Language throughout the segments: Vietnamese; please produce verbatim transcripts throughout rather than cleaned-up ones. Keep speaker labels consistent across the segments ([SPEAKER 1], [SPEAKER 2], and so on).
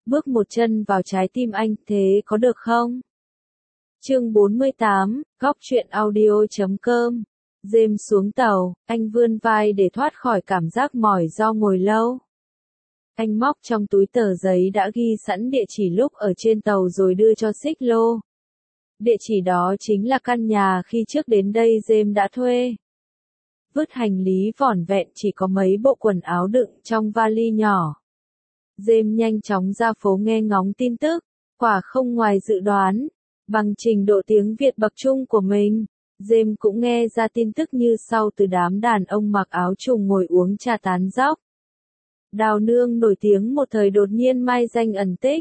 [SPEAKER 1] bước một chân vào trái tim anh, thế có được không? Chương bốn mươi tám, góc truyện audio chấm com. James xuống tàu, anh vươn vai để thoát khỏi cảm giác mỏi do ngồi lâu. Anh móc trong túi tờ giấy đã ghi sẵn địa chỉ lúc ở trên tàu rồi đưa cho xích lô. Địa chỉ đó chính là căn nhà khi trước đến đây James đã thuê. Vứt hành lý vỏn vẹn chỉ có mấy bộ quần áo đựng trong vali nhỏ. James nhanh chóng ra phố nghe ngóng tin tức, quả không ngoài dự đoán. Bằng trình độ tiếng Việt bậc trung của mình, James cũng nghe ra tin tức như sau từ đám đàn ông mặc áo trùng ngồi uống trà tán dóc. Đào Nương nổi tiếng một thời đột nhiên mai danh ẩn tích.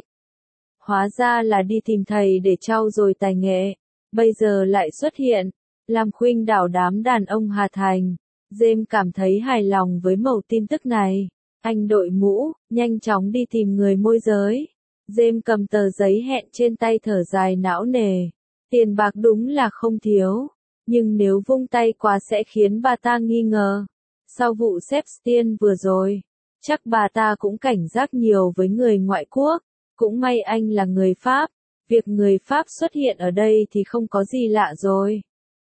[SPEAKER 1] Hóa ra là đi tìm thầy để trau dồi tài nghệ, bây giờ lại xuất hiện, làm khuynh đảo đám đàn ông Hà Thành. James cảm thấy hài lòng với mẩu tin tức này. Anh đội mũ, nhanh chóng đi tìm người môi giới. James cầm tờ giấy hẹn trên tay thở dài não nề. Tiền bạc đúng là không thiếu, nhưng nếu vung tay quá sẽ khiến bà ta nghi ngờ. Sau vụ Septien vừa rồi, chắc bà ta cũng cảnh giác nhiều với người ngoại quốc. Cũng may anh là người Pháp, việc người Pháp xuất hiện ở đây thì không có gì lạ rồi.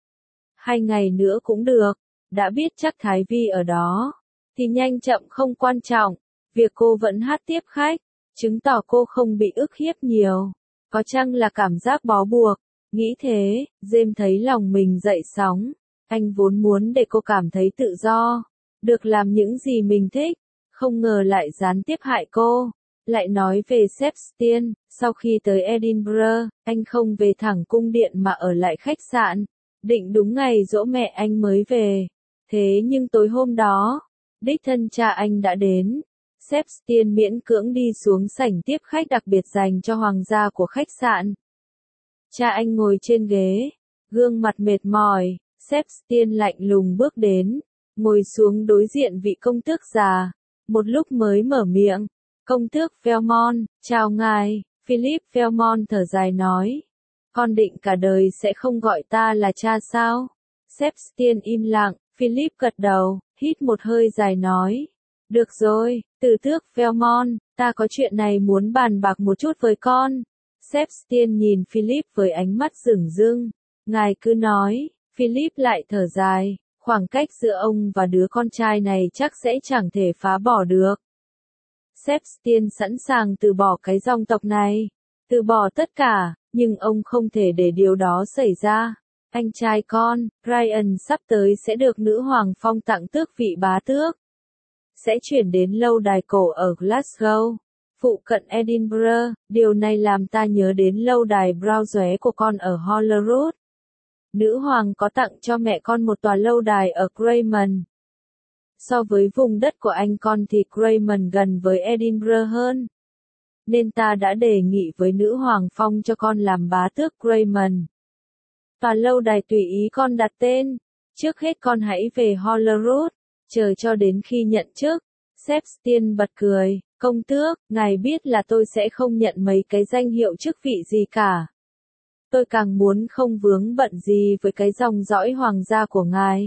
[SPEAKER 1] Hai ngày nữa cũng được, đã biết chắc Thái Vi ở đó, thì nhanh chậm không quan trọng, việc cô vẫn hát tiếp khách, chứng tỏ cô không bị ức hiếp nhiều. Có chăng là cảm giác bó buộc, nghĩ thế, James thấy lòng mình dậy sóng, anh vốn muốn để cô cảm thấy tự do, được làm những gì mình thích, không ngờ lại gián tiếp hại cô. Lại nói về Septien, sau khi tới Edinburgh, anh không về thẳng cung điện mà ở lại khách sạn, định đúng ngày giỗ mẹ anh mới về. Thế nhưng tối hôm đó, đích thân cha anh đã đến. Septien miễn cưỡng đi xuống sảnh tiếp khách đặc biệt dành cho hoàng gia của khách sạn. Cha anh ngồi trên ghế, gương mặt mệt mỏi, Septien lạnh lùng bước đến, ngồi xuống đối diện vị công tước già, một lúc mới mở miệng. Công tước Belmont, chào ngài. Philip Belmont thở dài nói. Con định cả đời sẽ không gọi ta là cha sao? Septien im lặng, Philip gật đầu, hít một hơi dài nói. Được rồi, từ tước Belmont, ta có chuyện này muốn bàn bạc một chút với con. Septien nhìn Philip với ánh mắt dửng dưng. Ngài cứ nói, Philip lại thở dài, khoảng cách giữa ông và đứa con trai này chắc sẽ chẳng thể phá bỏ được. Septien sẵn sàng từ bỏ cái dòng tộc này, từ bỏ tất cả, nhưng ông không thể để điều đó xảy ra. Anh trai con, Ryan sắp tới sẽ được nữ hoàng phong tặng tước vị bá tước. Sẽ chuyển đến lâu đài cổ ở Glasgow, phụ cận Edinburgh, điều này làm ta nhớ đến lâu đài Brown của con ở Holyrood. Nữ hoàng có tặng cho mẹ con một tòa lâu đài ở Craven. So với vùng đất của anh con thì Craven gần với Edinburgh hơn. Nên ta đã đề nghị với nữ hoàng phong cho con làm bá tước Craven. Tòa lâu đài tùy ý con đặt tên. Trước hết con hãy về Holyrood, chờ cho đến khi nhận chức. Septien bật cười, công tước, ngài biết là tôi sẽ không nhận mấy cái danh hiệu chức vị gì cả. Tôi càng muốn không vướng bận gì với cái dòng dõi hoàng gia của ngài.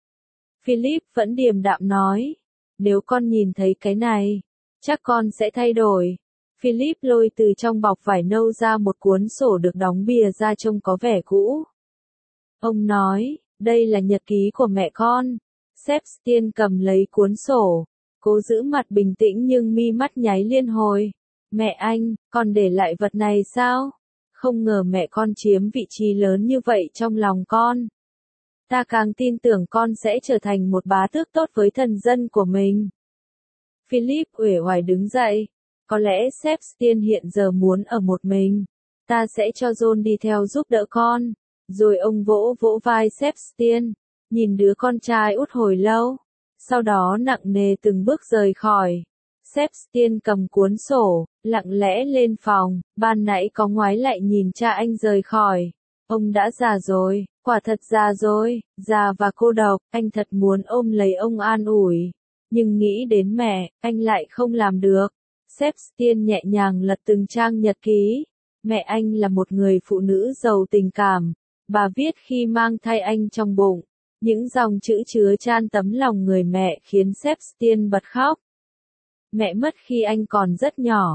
[SPEAKER 1] Philip vẫn điềm đạm nói, nếu con nhìn thấy cái này, chắc con sẽ thay đổi. Philip lôi từ trong bọc vải nâu ra một cuốn sổ được đóng bìa ra trông có vẻ cũ. Ông nói, đây là nhật ký của mẹ con. Septien cầm lấy cuốn sổ, cố giữ mặt bình tĩnh nhưng mi mắt nháy liên hồi. Mẹ anh, còn để lại vật này sao? Không ngờ mẹ con chiếm vị trí lớn như vậy trong lòng con. Ta càng tin tưởng con sẽ trở thành một bá tước tốt với thần dân của mình. Philip uể oải đứng dậy. Có lẽ Septien hiện giờ muốn ở một mình. Ta sẽ cho John đi theo giúp đỡ con. Rồi ông vỗ vỗ vai Septien, nhìn đứa con trai út hồi lâu. Sau đó nặng nề từng bước rời khỏi. Septien cầm cuốn sổ, lặng lẽ lên phòng. Ban nãy có ngoái lại nhìn cha anh rời khỏi. Ông đã già rồi, quả thật già rồi, già và cô độc, anh thật muốn ôm lấy ông an ủi. Nhưng nghĩ đến mẹ, anh lại không làm được. Septien nhẹ nhàng lật từng trang nhật ký. Mẹ anh là một người phụ nữ giàu tình cảm. Bà viết khi mang thai anh trong bụng. Những dòng chữ chứa chan tấm lòng người mẹ khiến Septien bật khóc. Mẹ mất khi anh còn rất nhỏ.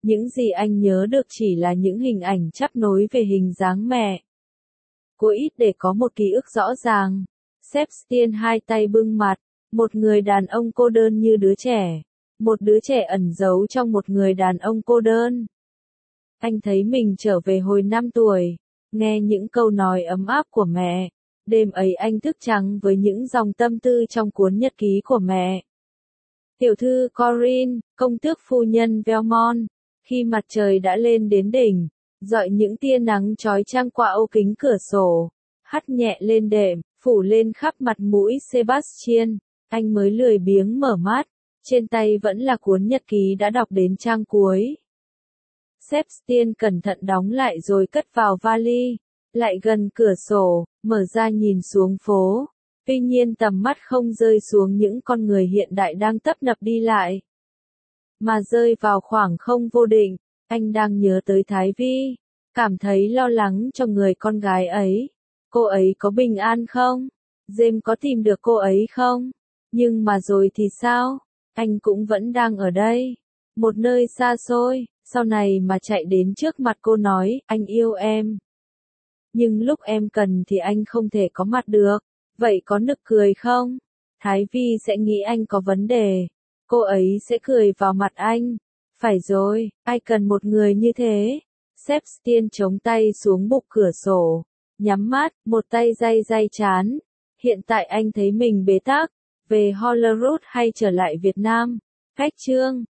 [SPEAKER 1] Những gì anh nhớ được chỉ là những hình ảnh chắp nối về hình dáng mẹ. Cô ít để có một ký ức rõ ràng. Sebastian hai tay bưng mặt, một người đàn ông cô đơn như đứa trẻ. Một đứa trẻ ẩn giấu trong một người đàn ông cô đơn. Anh thấy mình trở về hồi năm tuổi, nghe những câu nói ấm áp của mẹ. Đêm ấy anh thức trắng với những dòng tâm tư trong cuốn nhật ký của mẹ. Tiểu thư Corinne, công tước phu nhân Velmont, khi mặt trời đã lên đến đỉnh, rọi những tia nắng chói chang qua ô kính cửa sổ, hắt nhẹ lên đệm, phủ lên khắp mặt mũi Sebastian, anh mới lười biếng mở mắt, trên tay vẫn là cuốn nhật ký đã đọc đến trang cuối. Sebastian cẩn thận đóng lại rồi cất vào vali, lại gần cửa sổ, mở ra nhìn xuống phố. Tuy nhiên tầm mắt không rơi xuống những con người hiện đại đang tấp nập đi lại, mà rơi vào khoảng không vô định. Anh đang nhớ tới Thái Vi, cảm thấy lo lắng cho người con gái ấy. Cô ấy có bình an không? James có tìm được cô ấy không? Nhưng mà rồi thì sao? Anh cũng vẫn đang ở đây, một nơi xa xôi, sau này mà chạy đến trước mặt cô nói, anh yêu em. Nhưng lúc em cần thì anh không thể có mặt được. Vậy có nực cười không? Thái Vi sẽ nghĩ anh có vấn đề. Cô ấy sẽ cười vào mặt anh. Phải rồi, ai cần một người như thế? Sebastian chống tay xuống bục cửa sổ, nhắm mắt, một tay day day chán. Hiện tại anh thấy mình bế tắc, về Holyrood hay trở lại Việt Nam? Khách trương,